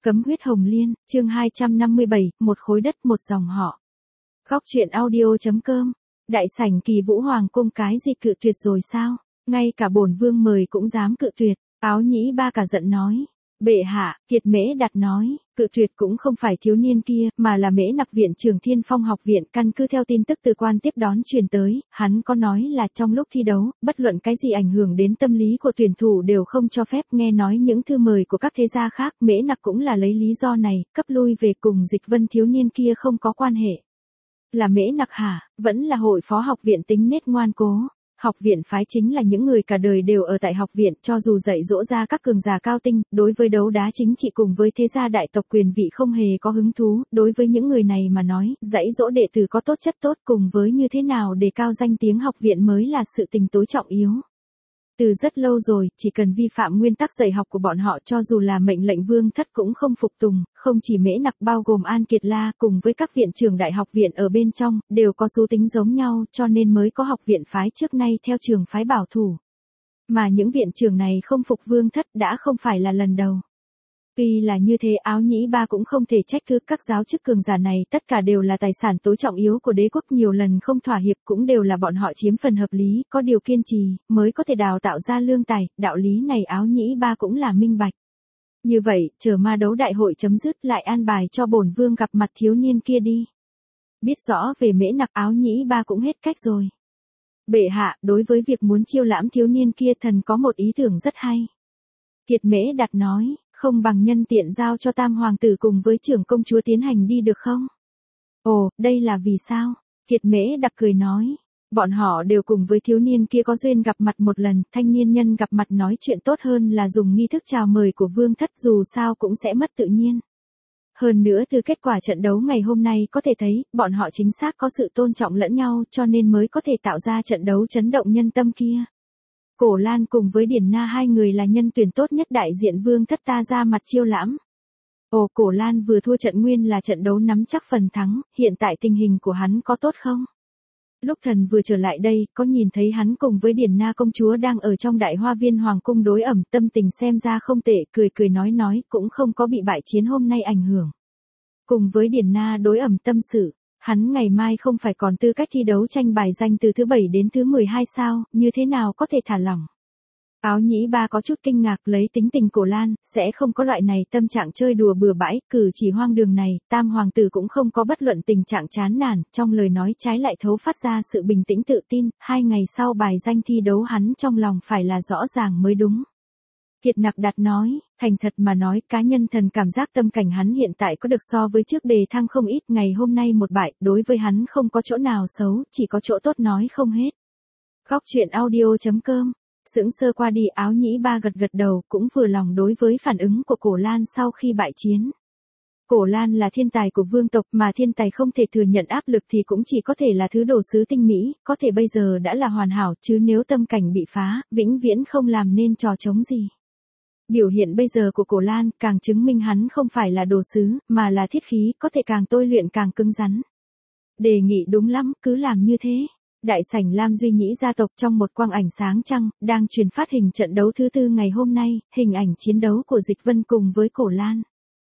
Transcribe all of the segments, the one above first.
Cấm huyết hồng liên, chương 257, một khối đất một dòng họ. Góc truyện audio.com. Đại sảnh Kỳ Vũ Hoàng cung cái gì cự tuyệt rồi sao? Ngay cả bổn vương mời cũng dám cự tuyệt. Áo Nhĩ Ba cả giận nói. Bệ hạ, Kiệt Mễ Đặt nói, cự tuyệt cũng không phải thiếu niên kia, mà là Mễ Nặc viện trưởng Thiên Phong học viện. Căn cứ theo tin tức từ quan tiếp đón truyền tới, hắn có nói là trong lúc thi đấu, bất luận cái gì ảnh hưởng đến tâm lý của tuyển thủ đều không cho phép. Nghe nói những thư mời của các thế gia khác, Mễ Nặc cũng là lấy lý do này, cấp lui về cùng Dịch Vân thiếu niên kia không có quan hệ. Là Mễ Nặc hả? Vẫn là hội phó học viện tính nết ngoan cố. Học viện phái chính là những người cả đời đều ở tại học viện, cho dù dạy dỗ ra các cường giả cao tinh, đối với đấu đá chính trị cùng với thế gia đại tộc quyền vị không hề có hứng thú. Đối với những người này mà nói, dạy dỗ đệ tử có tố chất tốt cùng với như thế nào để cao danh tiếng học viện mới là sự tình tối trọng yếu. Từ rất lâu rồi, chỉ cần vi phạm nguyên tắc dạy học của bọn họ, cho dù là mệnh lệnh vương thất cũng không phục tùng. Không chỉ Mễ Nặc, bao gồm An Kiệt La cùng với các viện trưởng đại học viện ở bên trong, đều có số tính giống nhau, cho nên mới có học viện phái trước nay theo trường phái bảo thủ. Mà những viện trưởng này không phục vương thất đã không phải là lần đầu. Tuy là như thế, Áo Nhĩ Ba cũng không thể trách cứ các giáo chức cường giả này, tất cả đều là tài sản tối trọng yếu của đế quốc, nhiều lần không thỏa hiệp cũng đều là bọn họ chiếm phần hợp lý, có điều kiên trì mới có thể đào tạo ra lương tài, đạo lý này Áo Nhĩ Ba cũng là minh bạch. Như vậy, chờ ma đấu đại hội chấm dứt lại an bài cho bổn vương gặp mặt thiếu niên kia đi. Biết rõ về Mễ Nặc, Áo Nhĩ Ba cũng hết cách rồi. Bệ hạ, đối với việc muốn chiêu lãm thiếu niên kia, thần có một ý tưởng rất hay. Kiệt Mễ Đặt nói. Không bằng nhân tiện giao cho Tam Hoàng tử cùng với trưởng công chúa tiến hành đi được không? Ồ, đây là vì sao? Kiệt Mễ Đặc cười nói. Bọn họ đều cùng với thiếu niên kia có duyên gặp mặt một lần, thanh niên nhân gặp mặt nói chuyện tốt hơn là dùng nghi thức chào mời của vương thất, dù sao cũng sẽ mất tự nhiên. Hơn nữa từ kết quả trận đấu ngày hôm nay có thể thấy, bọn họ chính xác có sự tôn trọng lẫn nhau, cho nên mới có thể tạo ra trận đấu chấn động nhân tâm kia. Cổ Lan cùng với Điển Na hai người là nhân tuyển tốt nhất đại diện vương thất ta ra mặt chiêu lãm. Ồ, Cổ Lan vừa thua trận nguyên là trận đấu nắm chắc phần thắng, hiện tại tình hình của hắn có tốt không? Lúc thần vừa trở lại đây, có nhìn thấy hắn cùng với Điển Na công chúa đang ở trong đại hoa viên hoàng cung đối ẩm, tâm tình xem ra không tệ, cười cười nói cũng không có bị bại chiến hôm nay ảnh hưởng. Cùng với Điển Na đối ẩm tâm sự. Hắn ngày mai không phải còn tư cách thi đấu tranh bài danh từ thứ 7 đến thứ 12 sao, như thế nào có thể thả lỏng. Áo Nhĩ Ba có chút kinh ngạc, lấy tính tình Cổ Lan, sẽ không có loại này tâm trạng chơi đùa bừa bãi, cử chỉ hoang đường này, Tam Hoàng tử cũng không có bất luận tình trạng chán nản, trong lời nói trái lại thấu phát ra sự bình tĩnh tự tin, 2 ngày sau bài danh thi đấu hắn trong lòng phải là rõ ràng mới đúng. Kiệt Nặc Đặt nói, thành thật mà nói, cá nhân thần cảm giác tâm cảnh hắn hiện tại có được so với trước đề thăng không ít, ngày hôm nay một bại, đối với hắn không có chỗ nào xấu, chỉ có chỗ tốt nói không hết. Góc truyện audio.com. Sững sơ qua đi, Áo Nhĩ Ba gật đầu, cũng vừa lòng đối với phản ứng của Cổ Lan sau khi bại chiến. Cổ Lan là thiên tài của vương tộc, mà thiên tài không thể thừa nhận áp lực thì cũng chỉ có thể là thứ đồ sứ tinh mỹ, có thể bây giờ đã là hoàn hảo, chứ nếu tâm cảnh bị phá, vĩnh viễn không làm nên trò trống gì. Biểu hiện bây giờ của Cổ Lan càng chứng minh hắn không phải là đồ sứ, mà là thiết khí, có thể càng tôi luyện càng cứng rắn. Đề nghị đúng lắm, cứ làm như thế. Đại sảnh Lam Duy Nhĩ gia tộc, trong một quang ảnh sáng trăng, đang truyền phát hình trận đấu thứ 4 ngày hôm nay, hình ảnh chiến đấu của Dịch Vân cùng với Cổ Lan.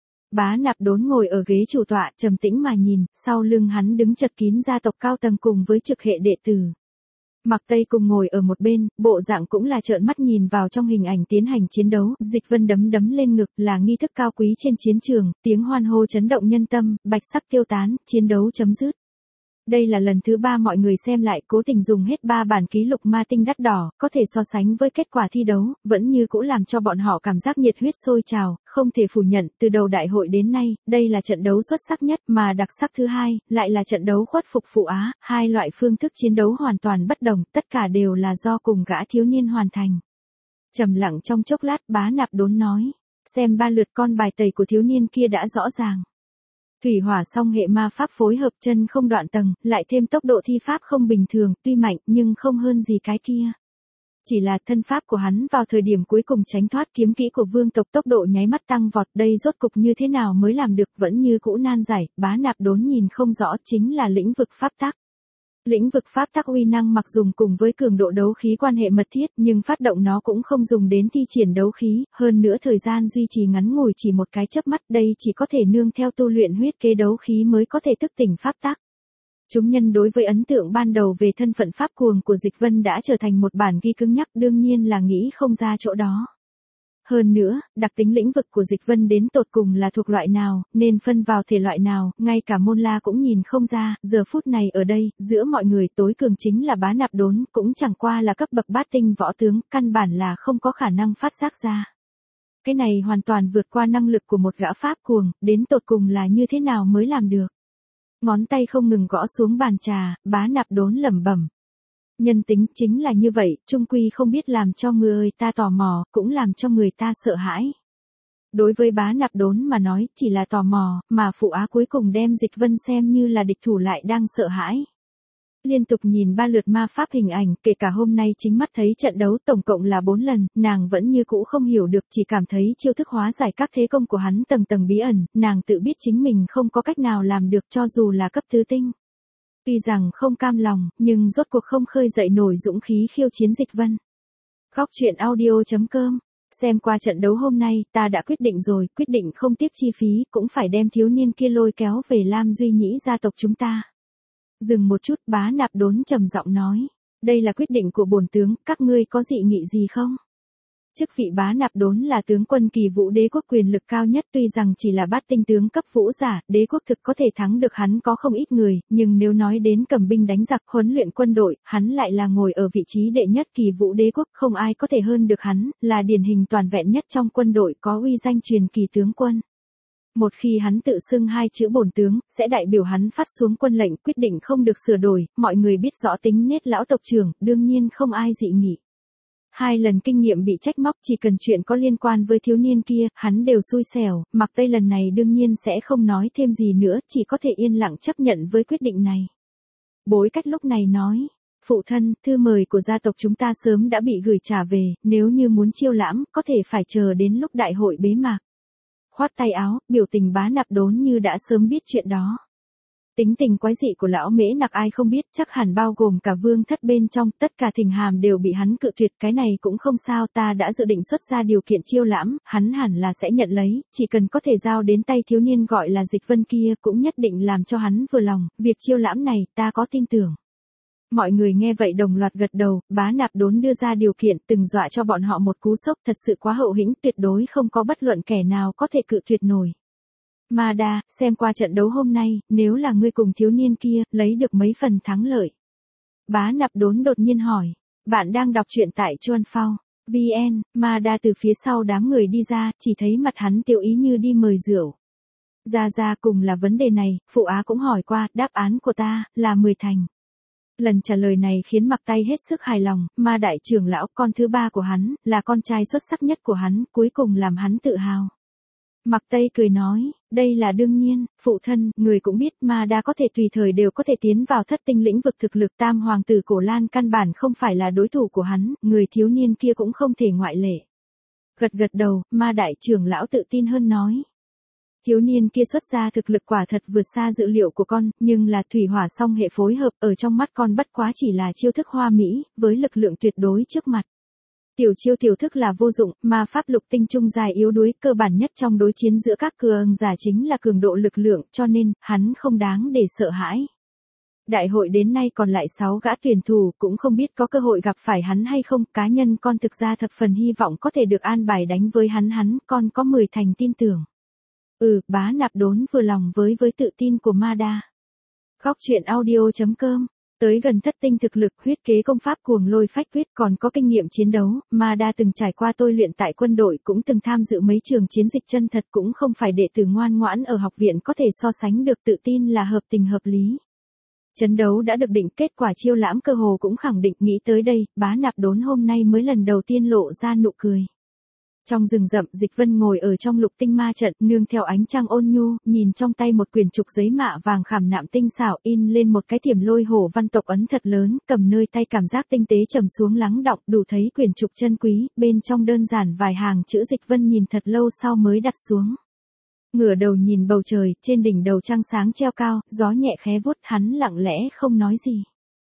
Bá Nạp Đốn ngồi ở ghế chủ tọa, trầm tĩnh mà nhìn, sau lưng hắn đứng chật kín gia tộc cao tầng cùng với trực hệ đệ tử. Mặc Tây cùng ngồi ở một bên, bộ dạng cũng là trợn mắt nhìn vào trong hình ảnh tiến hành chiến đấu, Dịch Vân đấm lên ngực là nghi thức cao quý trên chiến trường, tiếng hoan hô chấn động nhân tâm, bạch sắc tiêu tán, chiến đấu chấm dứt. Đây là lần thứ 3 mọi người xem lại, cố tình dùng hết 3 bản ký lục ma tinh đắt đỏ, có thể so sánh với kết quả thi đấu, vẫn như cũ làm cho bọn họ cảm giác nhiệt huyết sôi trào, không thể phủ nhận, từ đầu đại hội đến nay, đây là trận đấu xuất sắc nhất, mà đặc sắc thứ hai, lại là trận đấu khuất phục phụ Á, hai loại phương thức chiến đấu hoàn toàn bất đồng, tất cả đều là do cùng gã thiếu niên hoàn thành. Trầm lặng trong chốc lát, Bá Nạp Đốn nói, xem 3 lượt con bài tẩy của thiếu niên kia đã rõ ràng. Thủy hỏa song hệ ma pháp phối hợp, chân không đoạn tầng, lại thêm tốc độ thi pháp không bình thường, tuy mạnh nhưng không hơn gì cái kia. Chỉ là thân pháp của hắn vào thời điểm cuối cùng tránh thoát kiếm kỹ của vương tộc, tốc độ nháy mắt tăng vọt, đây rốt cục như thế nào mới làm được, vẫn như cũ nan giải. Bá Nạp Đốn nhìn không rõ, chính là lĩnh vực pháp tắc. Lĩnh vực pháp tắc uy năng mặc dùng cùng với cường độ đấu khí quan hệ mật thiết, nhưng phát động nó cũng không dùng đến thi triển đấu khí, hơn nữa thời gian duy trì ngắn ngủi chỉ một cái chớp mắt, đây chỉ có thể nương theo tu luyện huyết kế đấu khí mới có thể thức tỉnh pháp tắc. Chúng nhân đối với ấn tượng ban đầu về thân phận pháp cuồng của Dịch Vân đã trở thành một bản ghi cứng nhắc, đương nhiên là nghĩ không ra chỗ đó. Hơn nữa, đặc tính lĩnh vực của Dịch Vân đến tột cùng là thuộc loại nào, nên phân vào thể loại nào, ngay cả Môn La cũng nhìn không ra, giờ phút này ở đây, giữa mọi người tối cường chính là Bá Nạp Đốn, cũng chẳng qua là cấp bậc bát tinh võ tướng, căn bản là không có khả năng phát giác ra. Cái này hoàn toàn vượt qua năng lực của một gã pháp cuồng, đến tột cùng là như thế nào mới làm được. Ngón tay không ngừng gõ xuống bàn trà, Bá Nạp Đốn lẩm bẩm. Nhân tính chính là như vậy, chung quy không biết làm cho người ta tò mò, cũng làm cho người ta sợ hãi. Đối với Bá Nạp Đốn mà nói, chỉ là tò mò, mà Phụ Á cuối cùng đem Dịch Vân xem như là địch thủ lại đang sợ hãi. Liên tục nhìn 3 lượt ma pháp hình ảnh, kể cả hôm nay chính mắt thấy trận đấu tổng cộng là 4 lần, nàng vẫn như cũ không hiểu được, chỉ cảm thấy chiêu thức hóa giải các thế công của hắn tầng tầng bí ẩn, nàng tự biết chính mình không có cách nào làm được cho dù là cấp tứ tinh. Tuy rằng không cam lòng, nhưng rốt cuộc không khơi dậy nổi dũng khí khiêu chiến Dịch Vân. Góc truyện audio.com. Xem qua trận đấu hôm nay, ta đã quyết định rồi, quyết định không tiếc chi phí, cũng phải đem thiếu niên kia lôi kéo về Lam Duy Nhĩ gia tộc chúng ta. Dừng một chút, Bá Nạp Đốn trầm giọng nói. Đây là quyết định của bổn tướng, các ngươi có dị nghị gì không? Chức vị Bá Nạp Đốn là tướng quân Kỳ Vũ Đế quốc quyền lực cao nhất, tuy rằng chỉ là bát tinh tướng cấp vũ giả, đế quốc thực có thể thắng được hắn có không ít người, nhưng nếu nói đến cầm binh đánh giặc, huấn luyện quân đội, hắn lại là ngồi ở vị trí đệ nhất Kỳ Vũ Đế quốc, không ai có thể hơn được hắn, là điển hình toàn vẹn nhất trong quân đội, có uy danh truyền kỳ tướng quân. Một khi hắn tự xưng 2 chữ bổn tướng, sẽ đại biểu hắn phát xuống quân lệnh, quyết định không được sửa đổi, mọi người biết rõ tính nết lão tộc trưởng, đương nhiên không ai dị nghị. 2 lần kinh nghiệm bị trách móc, chỉ cần chuyện có liên quan với thiếu niên kia, hắn đều xui xẻo, Mặc Tây lần này đương nhiên sẽ không nói thêm gì nữa, chỉ có thể yên lặng chấp nhận với quyết định này. Bối Cách lúc này nói, phụ thân, thư mời của gia tộc chúng ta sớm đã bị gửi trả về, nếu như muốn chiêu lãm, có thể phải chờ đến lúc đại hội bế mạc. Khoát tay áo, biểu tình Bá Nạp Đốn như đã sớm biết chuyện đó. Tính tình quái dị của lão Mễ Nặc ai không biết, chắc hẳn bao gồm cả Vương Thất bên trong, tất cả thỉnh hàm đều bị hắn cự tuyệt, cái này cũng không sao, ta đã dự định xuất ra điều kiện chiêu lãm, hắn hẳn là sẽ nhận lấy, chỉ cần có thể giao đến tay thiếu niên gọi là Dịch Vân kia, cũng nhất định làm cho hắn vừa lòng, việc chiêu lãm này, ta có tin tưởng. Mọi người nghe vậy đồng loạt gật đầu, Bá Nạp Đốn đưa ra điều kiện, từng dọa cho bọn họ một cú sốc, thật sự quá hậu hĩnh, tuyệt đối không có bất luận kẻ nào có thể cự tuyệt nổi. Ma Đa, xem qua trận đấu hôm nay, nếu là ngươi cùng thiếu niên kia, lấy được mấy phần thắng lợi. Bá Nạp Đốn đột nhiên hỏi, bạn đang đọc truyện tại Chuan Phao. VN, Ma Đa từ phía sau đám người đi ra, chỉ thấy mặt hắn tiêu ý như đi mời rượu. Ra cùng là vấn đề này, Phụ Á cũng hỏi qua, đáp án của ta, là 10 thành. Lần trả lời này khiến Mặc Tay hết sức hài lòng, Ma đại trưởng lão, con thứ 3 của hắn, là con trai xuất sắc nhất của hắn, cuối cùng làm hắn tự hào. Mặc Tây cười nói, đây là đương nhiên, phụ thân, người cũng biết Ma Đa có thể tùy thời đều có thể tiến vào thất tinh lĩnh vực thực lực, Tam hoàng tử Cổ Lan căn bản không phải là đối thủ của hắn, người thiếu niên kia cũng không thể ngoại lệ. Gật đầu, Ma đại trưởng lão tự tin hơn nói. Thiếu niên kia xuất ra thực lực quả thật vượt xa dự liệu của con, nhưng là thủy hỏa song hệ phối hợp, ở trong mắt con bất quá chỉ là chiêu thức hoa mỹ, với lực lượng tuyệt đối trước mặt. Tiểu chiêu tiểu thức là vô dụng, ma pháp lục tinh trung dài yếu đuối, cơ bản nhất trong đối chiến giữa các cường giả chính là cường độ lực lượng, cho nên, hắn không đáng để sợ hãi. Đại hội đến nay còn lại 6 gã tuyển thủ, cũng không biết có cơ hội gặp phải hắn hay không, cá nhân con thực ra thập phần hy vọng có thể được an bài đánh với hắn, con có 10 thành tin tưởng. Bá Nạp Đốn vừa lòng với tự tin của Ma Đa. Góc truyện audio.com. Tới gần thất tinh thực lực, huyết kế công pháp cuồng lôi phách quyết, còn có kinh nghiệm chiến đấu, Ma Đa từng trải qua tôi luyện tại quân đội, cũng từng tham dự mấy trường chiến dịch chân thật, cũng không phải đệ tử ngoan ngoãn ở học viện có thể so sánh được, tự tin là hợp tình hợp lý. Trận đấu đã được định, kết quả chiêu lãm cơ hồ cũng khẳng định, nghĩ tới đây, Bá Nạp Đốn hôm nay mới lần đầu tiên lộ ra nụ cười. Trong rừng rậm, Dịch Vân ngồi ở trong lục tinh ma trận, nương theo ánh trăng ôn nhu, nhìn trong tay một quyển trục giấy mạ vàng khảm nạm tinh xảo, in lên một cái thiểm lôi hổ văn tộc ấn thật lớn, cầm nơi tay cảm giác tinh tế trầm xuống lắng đọng, đủ thấy quyển trục chân quý, bên trong đơn giản vài hàng chữ Dịch Vân nhìn thật lâu sau mới đặt xuống. Ngửa đầu nhìn bầu trời, trên đỉnh đầu trăng sáng treo cao, gió nhẹ khé vuốt, hắn lặng lẽ không nói gì.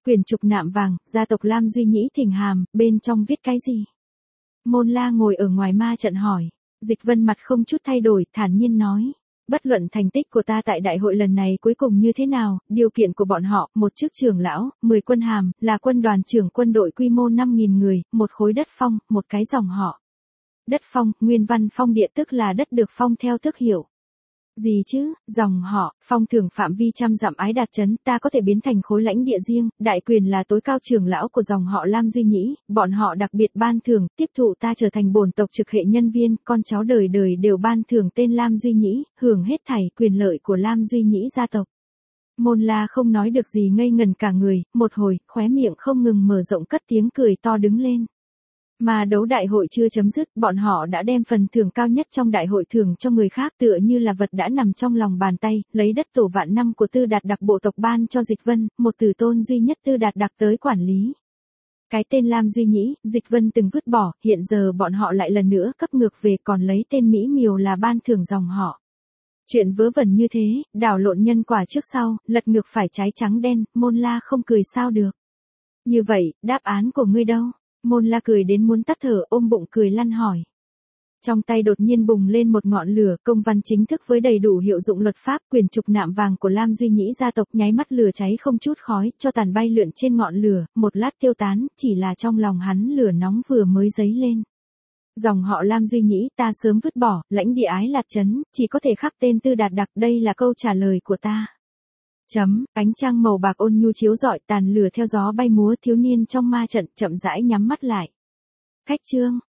Quyển trục nạm vàng, gia tộc Lam Duy Nhĩ thỉnh hàm, bên trong viết cái gì? Môn La ngồi ở ngoài ma trận hỏi. Dịch Vân mặt không chút thay đổi, thản nhiên nói. Bất luận thành tích của ta tại đại hội lần này cuối cùng như thế nào, điều kiện của bọn họ, một chức trưởng lão, 10 quân hàm, là quân đoàn trưởng quân đội quy mô 5.000 người, một khối đất phong, một cái dòng họ. Đất phong, nguyên văn phong địa tức là đất được phong theo tước hiệu. Gì chứ, dòng họ, phong thưởng phạm vi trăm dặm ái đạt trấn, ta có thể biến thành khối lãnh địa riêng, đại quyền là tối cao trưởng lão của dòng họ Lam Duy Nhĩ, bọn họ đặc biệt ban thưởng, tiếp thụ ta trở thành bổn tộc trực hệ nhân viên, con cháu đời đời đều ban thưởng tên Lam Duy Nhĩ, hưởng hết thảy quyền lợi của Lam Duy Nhĩ gia tộc. Môn La không nói được gì ngây ngần cả người, một hồi, khóe miệng không ngừng mở rộng cất tiếng cười to đứng lên. Mà đấu đại hội chưa chấm dứt, bọn họ đã đem phần thưởng cao nhất trong đại hội thưởng cho người khác tựa như là vật đã nằm trong lòng bàn tay, lấy đất tổ vạn năm của Tư Đạt Đặc bộ tộc ban cho Dịch Vân, một tử tôn duy nhất Tư Đạt Đặc tới quản lý. Cái tên Lam Duy Nhĩ, Dịch Vân từng vứt bỏ, hiện giờ bọn họ lại lần nữa cấp ngược về còn lấy tên Mỹ Miều là ban thưởng dòng họ. Chuyện vớ vẩn như thế, đảo lộn nhân quả trước sau, lật ngược phải trái trắng đen, Môn La không cười sao được. Như vậy, đáp án của ngươi đâu? Môn La cười đến muốn tắt thở, ôm bụng cười lăn hỏi. Trong tay đột nhiên bùng lên một ngọn lửa, công văn chính thức với đầy đủ hiệu dụng luật pháp, quyển trục nạm vàng của Lam Duy Nhĩ gia tộc nháy mắt lửa cháy không chút khói, cho tàn bay lượn trên ngọn lửa, một lát tiêu tán, chỉ là trong lòng hắn lửa nóng vừa mới dấy lên. Dòng họ Lam Duy Nhĩ ta sớm vứt bỏ, lãnh địa ái lạt trấn, chỉ có thể khắc tên Tư Đạt Đặc, đây là câu trả lời của ta. Ánh trăng màu bạc ôn nhu chiếu rọi, tàn lửa theo gió bay múa, thiếu niên trong ma trận chậm rãi nhắm mắt lại. Khách trương,